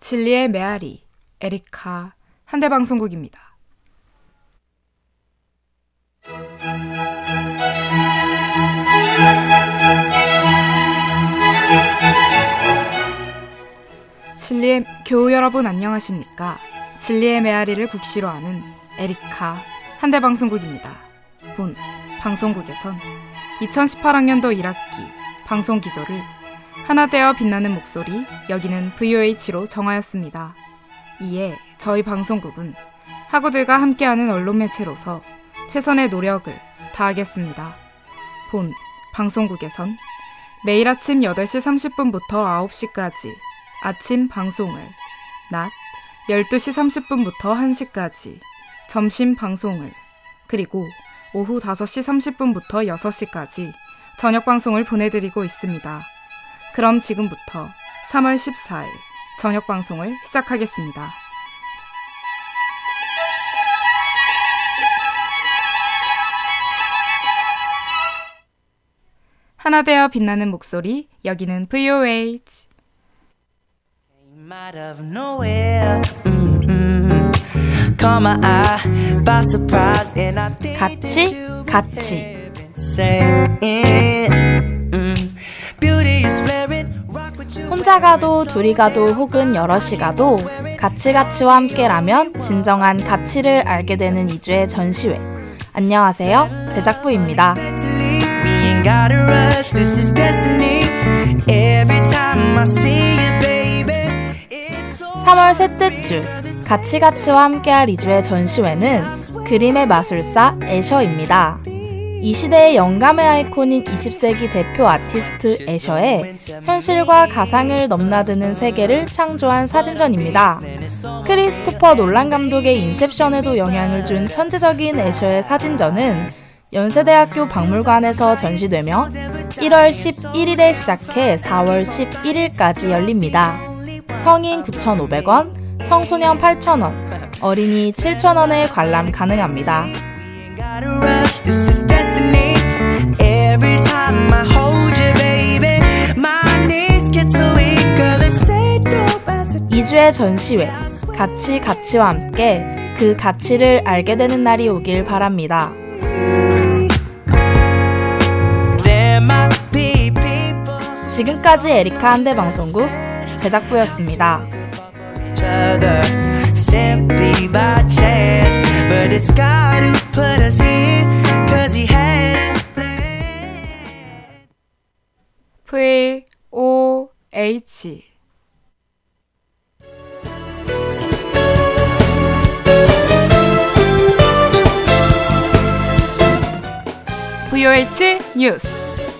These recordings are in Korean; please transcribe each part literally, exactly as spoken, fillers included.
진리의 메아리, 에리카, 한대방송국입니다. 진리의 교우 여러분 안녕하십니까? 진리의 메아리를 국시로 하는 에리카, 한대방송국입니다. 본 방송국에선 이천십팔 학년도 일 학기 방송 기조를 하나 되어 빛나는 목소리, 여기는 브이오에이치로 정하였습니다. 이에 저희 방송국은 학우들과 함께하는 언론 매체로서 최선의 노력을 다하겠습니다. 본 방송국에선 매일 아침 여덟 시 삼십 분부터 아홉 시까지 아침 방송을, 낮 열두 시 삼십 분부터 한 시까지 점심 방송을, 그리고 오후 다섯 시 삼십 분부터 여섯 시까지 저녁 방송을 보내드리고 있습니다. 그럼 지금부터 삼월 십사일 저녁 방송을 시작하겠습니다. 하나 되어 빛나는 목소리, 여기는 브이오에이치. 같이 같이 혼자 가도 둘이 가도 혹은 여럿이 가도 같이 가치와 함께라면 진정한 가치를 알게 되는 이 주의 전시회. 안녕하세요, 제작부입니다. 삼월 셋째 주 같이 가치와 함께할 이 주의 전시회는 그림의 마술사 애셔입니다. 이 시대의 영감의 아이콘인 이십 세기 대표 아티스트 애셔의 현실과 가상을 넘나드는 세계를 창조한 사진전입니다. 크리스토퍼 놀란 감독의 인셉션에도 영향을 준 천재적인 애셔의 사진전은 연세대학교 박물관에서 전시되며 일월 십일일에 시작해 사월 십일일까지 열립니다. 성인 구천오백 원, 청소년 팔천 원, 어린이 칠천 원에 관람 가능합니다. 이 주의 전시회, 같이 가치와 함께 그 가치를 알게 되는 날이 오길 바랍니다. 지금까지 에리카 한대방송국 제작부였습니다. Simply by chance, but it's God who put us here, cause he had a plan. 브이오에이치 브이오에이치 뉴스.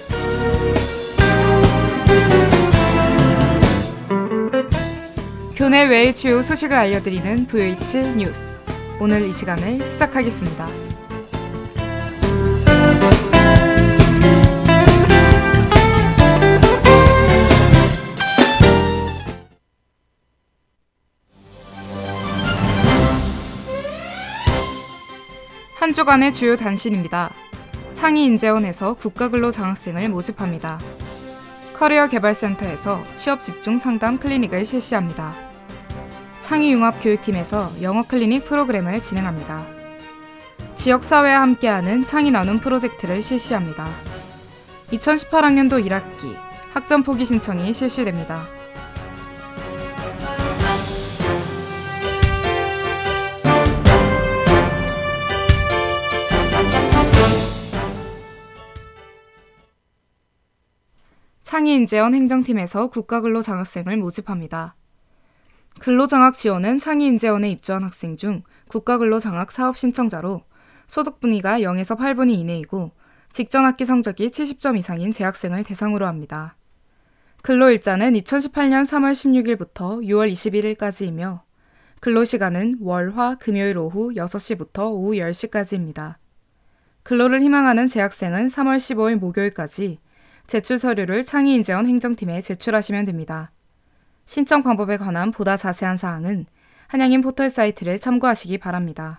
교내 외의 주요 소식을 알려드리는 브이오에이치 뉴스. 오늘 이 시간을 시작하겠습니다. 한 주간의 주요 단신입니다. 창의인재원에서 국가근로장학생을 모집합니다. 커리어개발센터에서 취업집중 상담 클리닉을 실시합니다. 창의융합교육팀에서 영어클리닉 프로그램을 진행합니다. 지역사회와 함께하는 창의나눔 프로젝트를 실시합니다. 이천십팔 학년도 일 학기 학점 포기 신청이 실시됩니다. 창의인재원 행정팀에서 국가근로장학생을 모집합니다. 근로장학 지원은 창의인재원에 입주한 학생 중 국가근로장학 사업 신청자로 소득 분위가 영에서 팔 분위 이내이고 직전 학기 성적이 칠십 점 이상인 재학생을 대상으로 합니다. 근로일자는 이천십팔 년 삼월 십육일부터 유월 이십일일까지이며 근로시간은 월, 화, 금요일 오후 여섯 시부터 오후 열 시까지입니다. 근로를 희망하는 재학생은 삼월 십오일 목요일까지 제출 서류를 창의인재원 행정팀에 제출하시면 됩니다. 신청 방법에 관한 보다 자세한 사항은 한양인 포털 사이트를 참고하시기 바랍니다.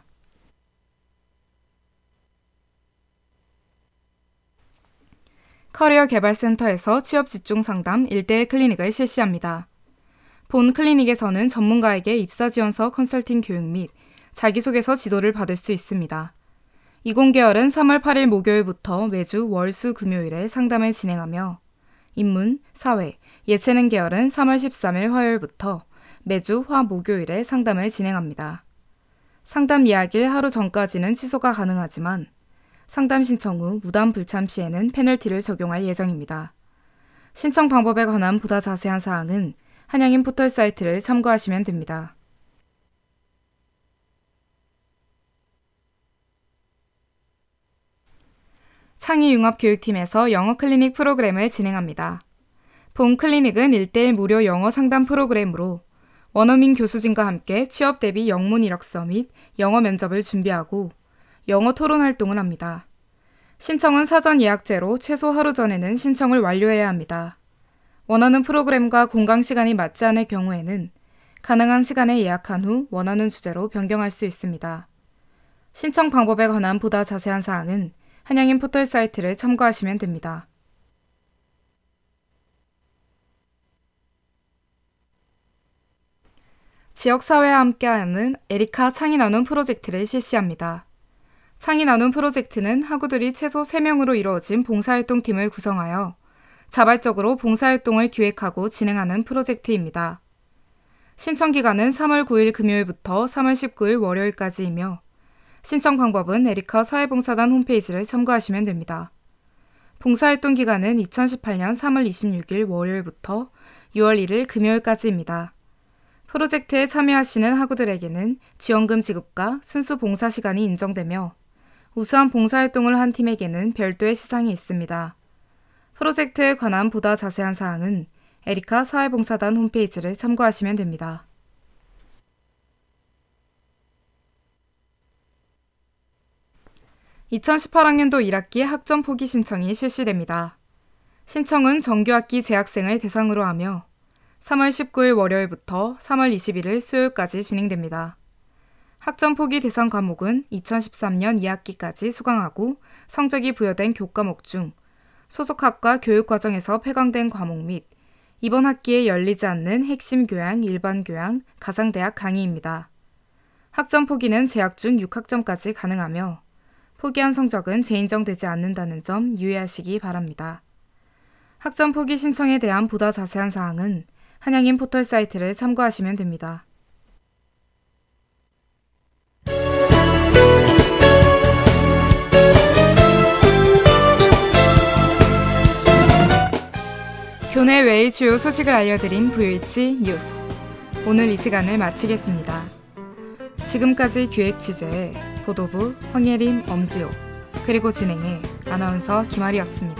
커리어개발센터에서 취업집중 상담 일 대일 클리닉을 실시합니다. 본 클리닉에서는 전문가에게 입사지원서 컨설팅 교육 및 자기소개서 지도를 받을 수 있습니다. 이공계열은 삼월 팔일 목요일부터 매주 월, 수, 금요일에 상담을 진행하며 인문, 사회, 예체능 계열은 삼월 십삼일 화요일부터 매주 화, 목요일에 상담을 진행합니다. 상담 예약일 하루 전까지는 취소가 가능하지만 상담 신청 후 무단 불참 시에는 페널티를 적용할 예정입니다. 신청 방법에 관한 보다 자세한 사항은 한양인 포털 사이트를 참고하시면 됩니다. 창의융합교육팀에서 영어 클리닉 프로그램을 진행합니다. 본 클리닉은 일 대일 무료 영어 상담 프로그램으로 원어민 교수진과 함께 취업 대비 영문 이력서 및 영어 면접을 준비하고 영어 토론 활동을 합니다. 신청은 사전 예약제로 최소 하루 전에는 신청을 완료해야 합니다. 원하는 프로그램과 공강 시간이 맞지 않을 경우에는 가능한 시간에 예약한 후 원하는 주제로 변경할 수 있습니다. 신청 방법에 관한 보다 자세한 사항은 한양인 포털 사이트를 참고하시면 됩니다. 지역사회와 함께하는 에리카 창의 나눔 프로젝트를 실시합니다. 창의 나눔 프로젝트는 학우들이 최소 세 명으로 이루어진 봉사활동팀을 구성하여 자발적으로 봉사활동을 기획하고 진행하는 프로젝트입니다. 신청기간은 삼월 구일 금요일부터 삼월 십구일 월요일까지이며 신청 방법은 에리카 사회봉사단 홈페이지를 참고하시면 됩니다. 봉사활동 기간은 이천십팔년 삼월 이십육일 월요일부터 유월 일일 금요일까지입니다. 프로젝트에 참여하시는 학우들에게는 지원금 지급과 순수 봉사 시간이 인정되며 우수한 봉사활동을 한 팀에게는 별도의 시상이 있습니다. 프로젝트에 관한 보다 자세한 사항은 에리카 사회봉사단 홈페이지를 참고하시면 됩니다. 이천십팔학년도 일 학기 학점 포기 신청이 실시됩니다. 신청은 정규학기 재학생을 대상으로 하며 삼월 십구일 월요일부터 삼월 이십일일 수요일까지 진행됩니다. 학점 포기 대상 과목은 이천십삼년 이 학기까지 수강하고 성적이 부여된 교과목 중 소속 학과 교육과정에서 폐강된 과목 및 이번 학기에 열리지 않는 핵심 교양, 일반 교양, 가상대학 강의입니다. 학점 포기는 재학 중 육 학점까지 가능하며 포기한 성적은 재인정되지 않는다는 점 유의하시기 바랍니다. 학점 포기 신청에 대한 보다 자세한 사항은 한양인 포털 사이트를 참고하시면 됩니다. 교내 외의 주요 소식을 알려드린 브이오에이치 뉴스. 오늘 이 시간을 마치겠습니다. 지금까지 기획 취재의 보도부 황예림, 엄지호, 그리고 진행의 아나운서 김아리였습니다.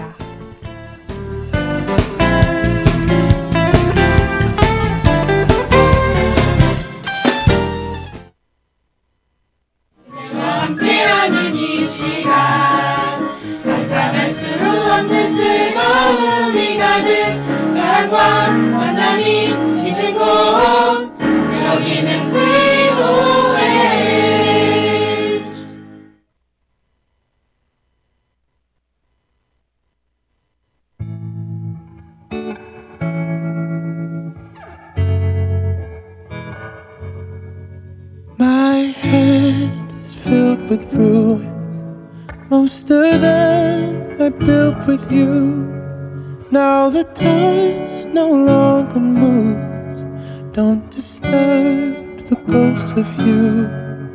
함께하는 이 시간 상상할 수 없는 즐거움이 가득 사랑과 만남이 있는 곳 여기는 브이오에이치. My head filled with ruins. Most of them are built with you. Now the dust no longer moves. Don't disturb the ghost of you.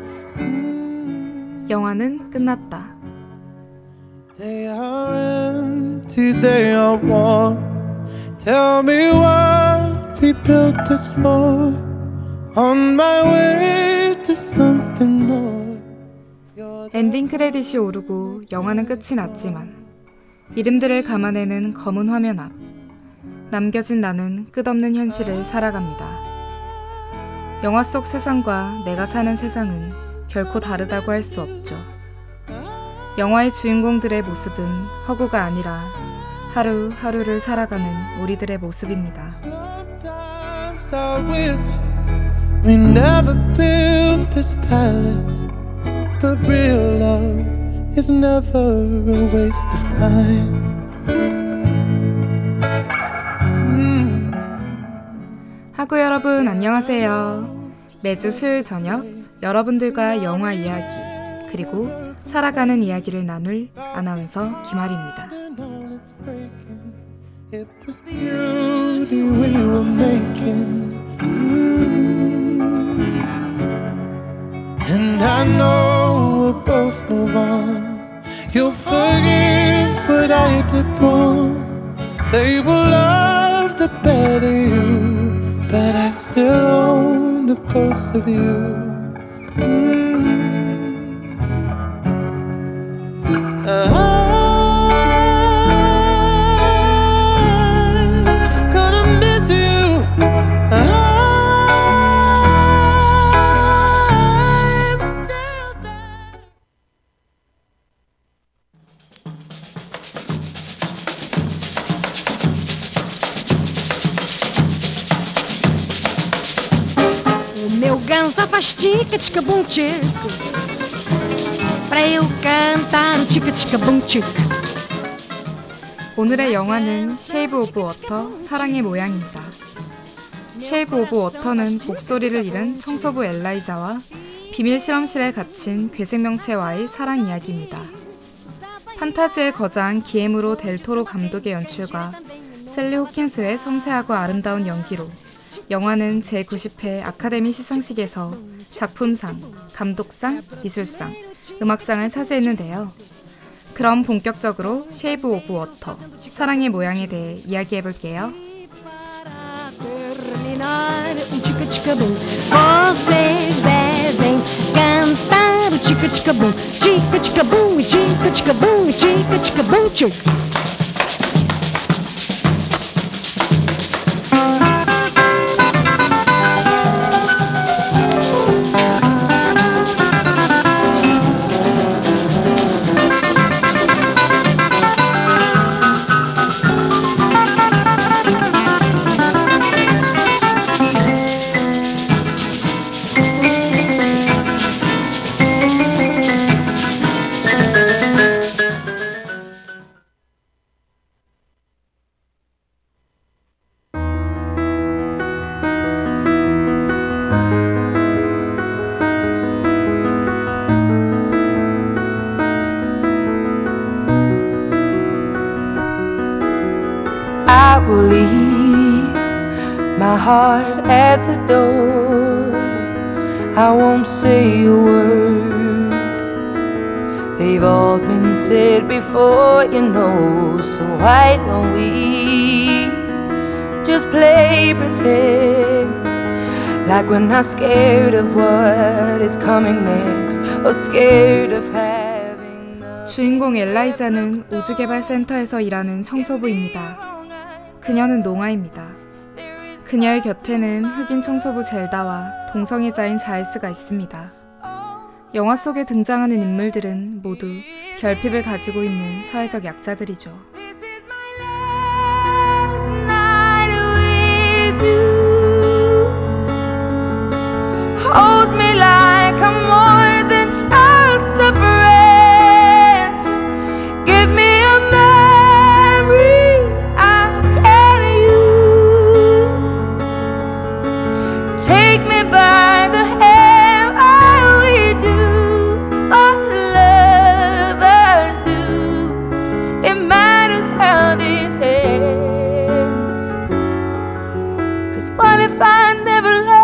Mm. 영화는 끝났다. They are empty, they are warm. Tell me what we built this for. On my way to something more. 엔딩 크레딧이 오르고 영화는 끝이 났지만 이름들을 감아내는 검은 화면 앞 남겨진 나는 끝없는 현실을 살아갑니다. 영화 속 세상과 내가 사는 세상은 결코 다르다고 할 수 없죠. 영화의 주인공들의 모습은 허구가 아니라 하루하루를 살아가는 우리들의 모습입니다. Sometimes I wish we never built this palace. But real love is never a waste of time. mm. 하구 여러분 안녕하세요. 매주 수요일 저녁 여러분들과 영화 이야기 그리고 살아가는 이야기를 나눌 아나운서 김아리입니다. It was beauty we were making. Mm. And I know we'll both move on. You'll forgive what I did wrong. They will love the better you, but I still own the ghost of you. Mm. I'm gonna miss you. I'm still there. O meu ganso faz tica-tica-bum tico pra eu cantar o tica-tica-bum tico. 오늘의 영화는 쉐이브 오브 워터 사랑의 모양입니다. 쉐이브 오브 워터는 목소리를 잃은 청소부 엘라이자와 비밀 실험실에 갇힌 괴생명체와의 사랑 이야기입니다. 판타지에 거자한 기에무로 델토로 감독의 연출과 셀리 호킨스의 섬세하고 아름다운 연기로 영화는 제구십 회 아카데미 시상식에서 작품상, 감독상, 미술상, 음악상을 차지했는데요. 그럼 본격적으로 쉐이브 오브 워터, 사랑의 모양에 대해 이야기해볼게요. Terminar o tica-tica-bum, vocês devem cantar o tica-tica-bum, tica-tica-bum, tica-tica-bum, tica-tica-bum tico. I will leave my heart at the door. I won't say a word. They've all been said before, you know. So why don't we just play pretend, like we're not scared of what is coming next, or scared of having the... 주인공 엘라이자는 우주개발센터에서 일하는 청소부입니다. 그녀는 농아입니다. 그녀의 곁에는 흑인 청소부 젤다와 동성애자인 자일스가 있습니다. 영화 속에 등장하는 인물들은 모두 결핍을 가지고 있는 사회적 약자들이죠. Hold me like I'm more than just a friend. Give me a memory I can use. Take me by the hand while we do what lovers do. It matters how this ends. 'Cause what if I never love?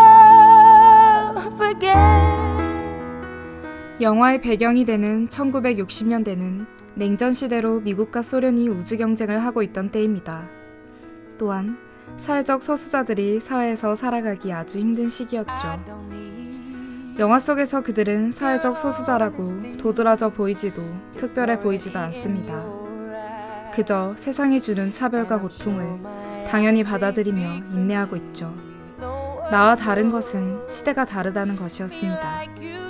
영화의 배경이 되는 천구백육십 년대는 냉전 시대로 미국과 소련이 우주 경쟁을 하고 있던 때입니다. 또한 사회적 소수자들이 사회에서 살아가기 아주 힘든 시기였죠. 영화 속에서 그들은 사회적 소수자라고 도드라져 보이지도 특별해 보이지도 않습니다. 그저 세상이 주는 차별과 고통을 당연히 받아들이며 인내하고 있죠. 나와 다른 것은 시대가 다르다는 것이었습니다.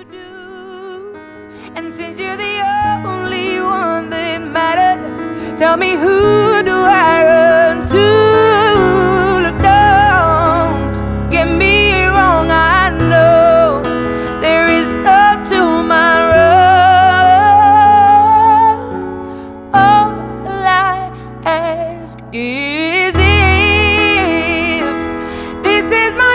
And since you're the only one that mattered, tell me who do I run to? Look, don't get me wrong, I know there is no tomorrow. All I ask is if this is my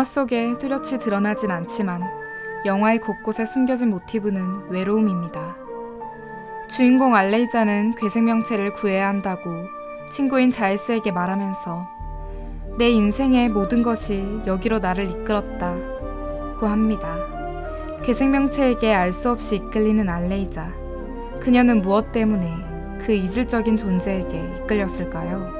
속에 뚜렷이 드러나진 않지만 영화의 곳곳에 숨겨진 모티브는 외로움입니다. 주인공 알레이자는 괴생명체를 구해야 한다고 친구인 자일스에게 말하면서 내 인생의 모든 것이 여기로 나를 이끌었다고 합니다. 괴생명체에게 알 수 없이 이끌리는 알레이자. 그녀는 무엇 때문에 그 이질적인 존재에게 이끌렸을까요?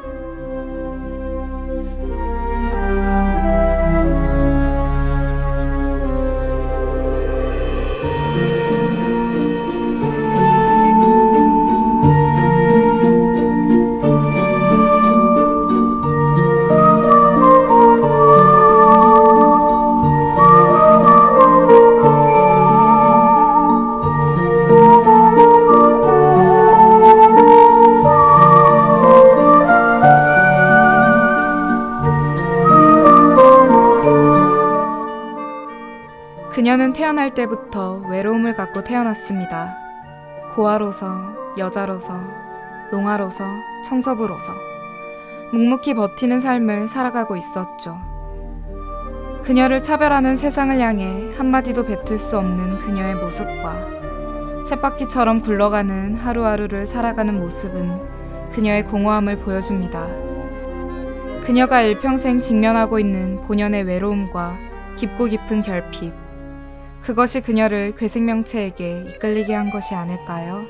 그녀는 태어날 때부터 외로움을 갖고 태어났습니다. 고아로서, 여자로서, 농아로서, 청소부로서 묵묵히 버티는 삶을 살아가고 있었죠. 그녀를 차별하는 세상을 향해 한마디도 뱉을 수 없는 그녀의 모습과 쳇바퀴처럼 굴러가는 하루하루를 살아가는 모습은 그녀의 공허함을 보여줍니다. 그녀가 일평생 직면하고 있는 본연의 외로움과 깊고 깊은 결핍, 그것이 그녀를 괴생명체에게 이끌리게 한 것이 아닐까요?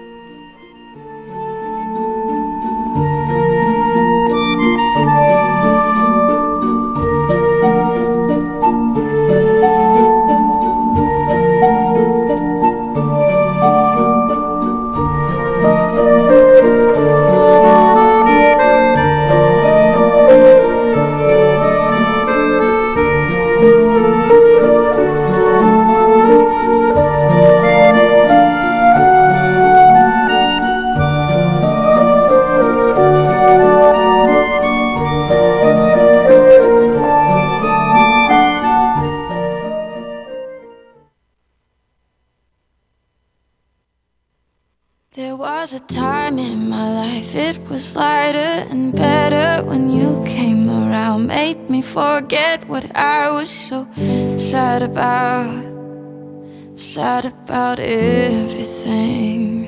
There was a time in my life, it was lighter and better when you came around. Made me forget what I was so sad about, sad about everything.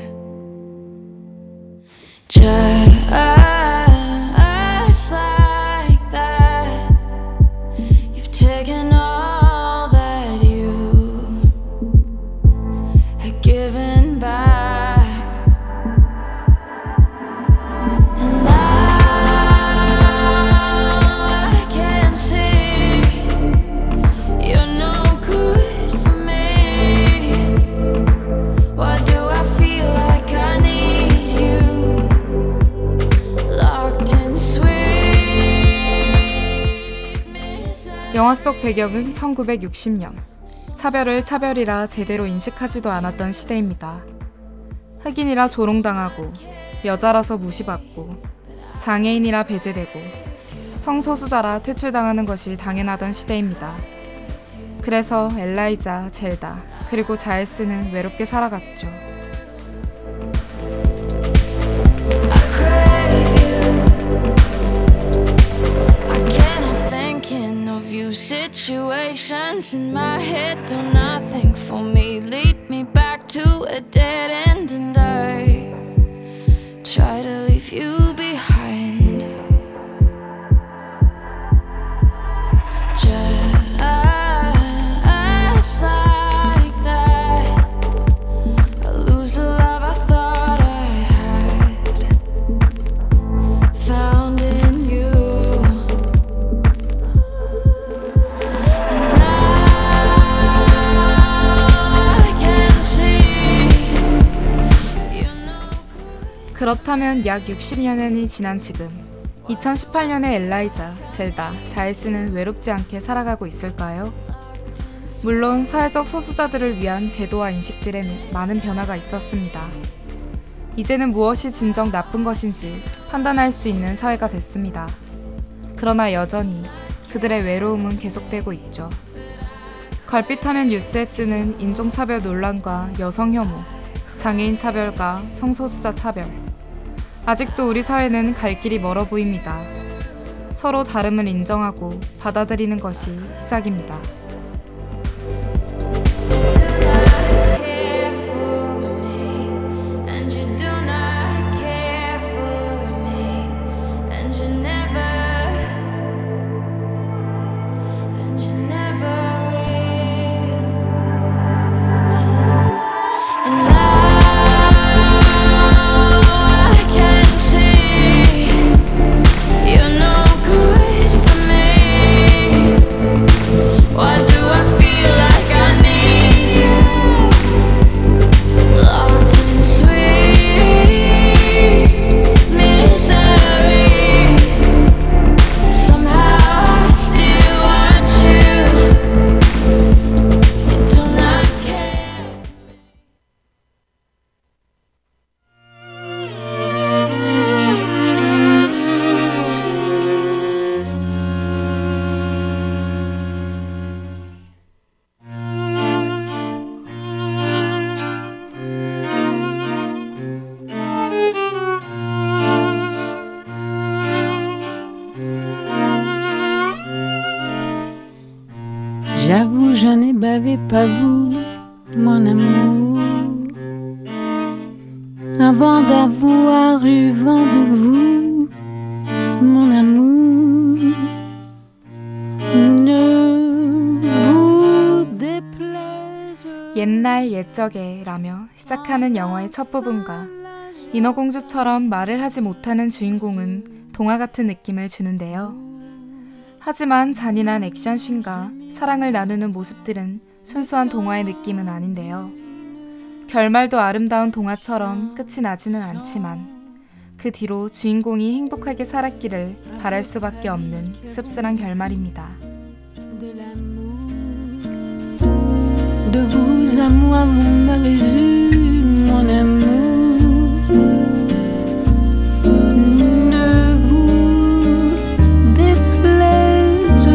Just like that, you've taken all that you had given back. 영화 속 배경은 천구백육십 년. 차별을 차별이라 제대로 인식하지도 않았던 시대입니다. 흑인이라 조롱당하고, 여자라서 무시받고, 장애인이라 배제되고, 성소수자라 퇴출당하는 것이 당연하던 시대입니다. 그래서 엘라이자, 젤다, 그리고 자일스는 외롭게 살아갔죠. Situations in my head do nothing for me, lead me back to a dead end, and I try to leave you behind. Just like that, I lose the love I thought I had found in you. 그렇다면 약 육십 년이 지난 지금 이천십팔 년의 엘라이자, 젤다, 자일스는 외롭지 않게 살아가고 있을까요? 물론 사회적 소수자들을 위한 제도와 인식들에는 많은 변화가 있었습니다. 이제는 무엇이 진정 나쁜 것인지 판단할 수 있는 사회가 됐습니다. 그러나 여전히 그들의 외로움은 계속되고 있죠. 걸핏하면 뉴스에 뜨는 인종차별 논란과 여성혐오, 장애인 차별과 성소수자 차별. 아직도 우리 사회는 갈 길이 멀어 보입니다. 서로 다름을 인정하고 받아들이는 것이 시작입니다. J'avoue, je n'ai bavé pas vous, mon amour, avant d'avoir eu vent de vous, mon amour. Ne vous déplaise. 옛날 옛적에 라며 시작하는 영화의 첫 부분과 인어공주처럼 말을 하지 못하는 주인공은 동화 같은 느낌을 주는데요. 하지만 잔인한 액션씬과 사랑을 나누는 모습들은 순수한 동화의 느낌은 아닌데요. 결말도 아름다운 동화처럼 끝이 나지는 않지만 그 뒤로 주인공이 행복하게 살았기를 바랄 수밖에 없는 씁쓸한 결말입니다. De l'amour, de vous à moi, vous m'avez eu, mon amour. Ne vous déplaise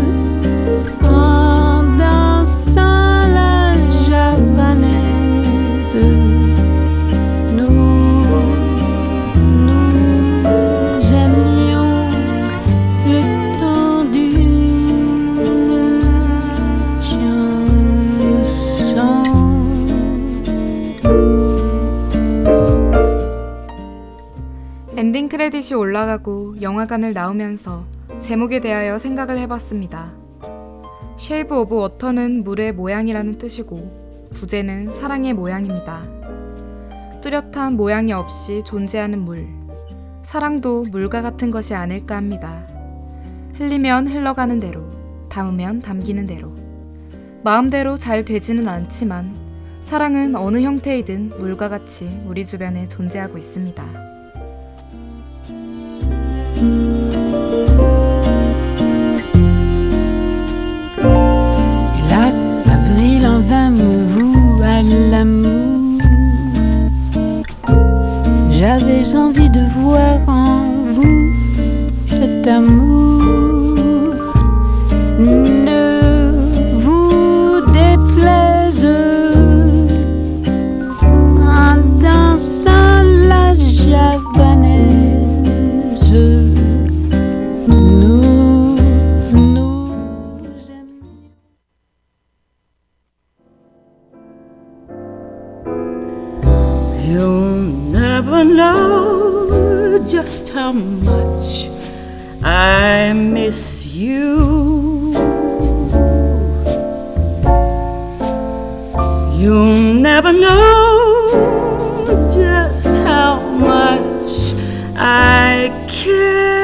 en dansant la javanaise. Nous, nous aimions le temps d'une chanson. 엔딩 크레딧이 올라가고 영화관을 나오면서 제목에 대하여 생각을 해봤습니다. 쉐이브 오브 워터는 물의 모양이라는 뜻이고 부제는 사랑의 모양입니다. 뚜렷한 모양이 없이 존재하는 물. 사랑도 물과 같은 것이 아닐까 합니다. 흘리면 흘러가는 대로, 담으면 담기는 대로. 마음대로 잘 되지는 않지만 사랑은 어느 형태이든 물과 같이 우리 주변에 존재하고 있습니다. Hélas, avril en vain me voue à l'amour. J'avais envie de voir en vous cet amour. Ne vous déplaise en dansant la javanaise. Nous, nous aimions. You'll never know just how much I miss you. You'll never know just how much I care.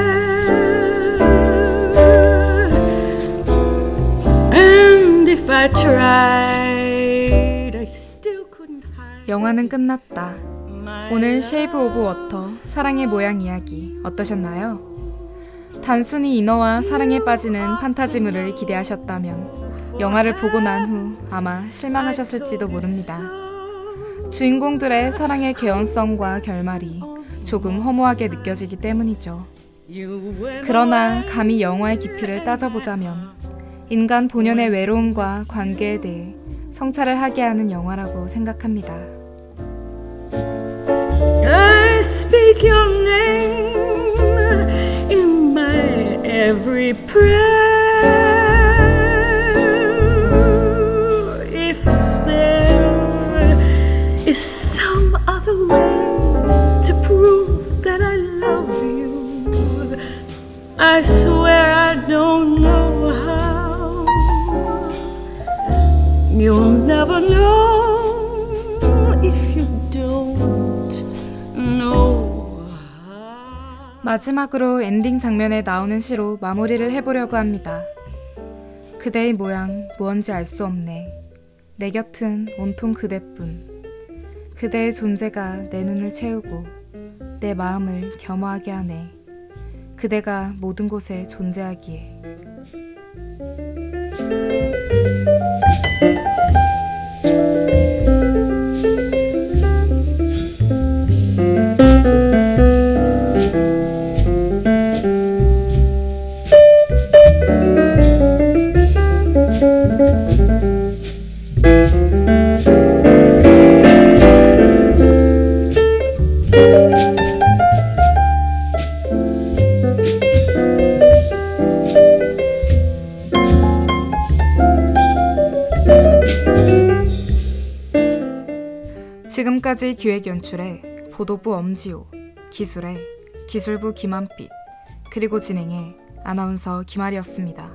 And if I tried, I still couldn't hide. 영화는 끝났다. my 오늘 쉐이브 오브 워터 사랑의 모양 이야기 어떠셨나요? 단순히 인어와 사랑에 빠지는 판타지물을 기대하셨다면 영화를 보고 난 후 아마 실망하셨을지도 모릅니다. 주인공들의 사랑의 개연성과 결말이 조금 허무하게 느껴지기 때문이죠. 그러나 감히 영화의 깊이를 따져보자면 인간 본연의 외로움과 관계에 대해 성찰을 하게 하는 영화라고 생각합니다. I speak your name in my every prayer. If there is some other way to prove that I love you, I swear I don't know how. You'll never know if you don't know how. 마지막으로 엔딩 장면에 나오는 시로 마무리를 해보려고 합니다. 그대의 모양 무언지 알 수 없네. 내 곁은 온통 그대뿐. 그대의 존재가 내 눈을 채우고 내 마음을 겸허하게 하네. 그대가 모든 곳에 존재하기에. 지금까지 기획 연출에 보도부 엄지호, 기술에 기술부 김한빛, 그리고 진행에 아나운서 김아리였습니다.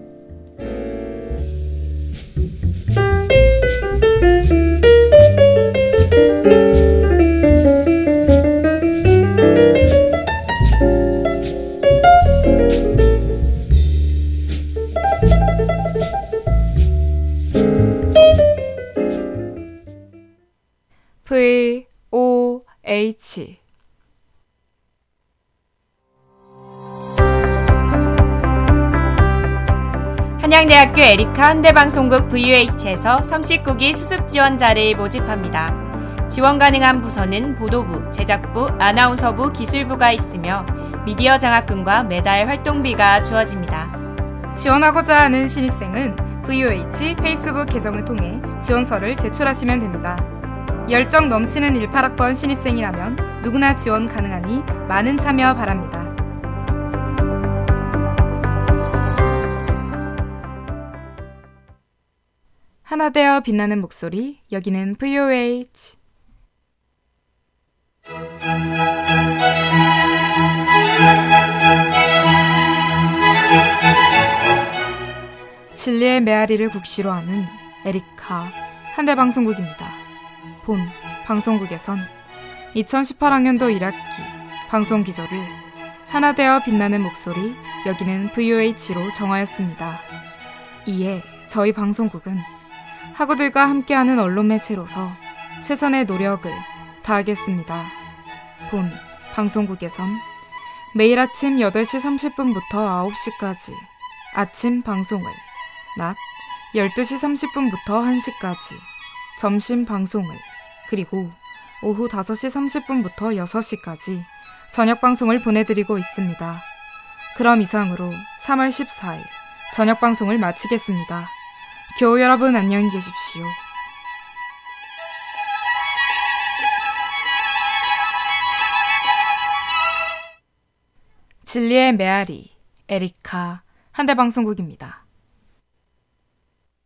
V O H 한양대학교 에리카 한대방송국 브이오에이치에서 삼십구 기 수습 지원자를 모집합니다. 지원 가능한 부서는 보도부, 제작부, 아나운서부, 기술부가 있으며 미디어 장학금과 매달 활동비가 주어집니다. 지원하고자 하는 신입생은 브이오에이치 페이스북 계정을 통해 지원서를 제출하시면 됩니다. 열정 넘치는 십팔 학번 신입생이라면 누구나 지원 가능하니 많은 참여 바랍니다. 하나 되어 빛나는 목소리, 여기는 브이오에이치. 진리의 메아리를 국시로 하는 에리카 한대방송국입니다. 본 방송국에선 이천십팔 학년도 일 학기 방송 기조를 하나 되어 빛나는 목소리, 여기는 브이오에이치로 정하였습니다. 이에 저희 방송국은 학우들과 함께하는 언론 매체로서 최선의 노력을 다하겠습니다. 본 방송국에선 매일 아침 여덟 시 삼십 분부터 아홉 시까지 아침 방송을, 낮 열두 시 삼십 분부터 한 시까지 점심 방송을, 그리고 오후 다섯 시 삼십 분부터 여섯 시까지 저녁 방송을 보내드리고 있습니다. 그럼 이상으로 삼월 십사일 저녁 방송을 마치겠습니다. 교우 여러분 안녕히 계십시오. 진리의 메아리, 에리카 한대방송국입니다.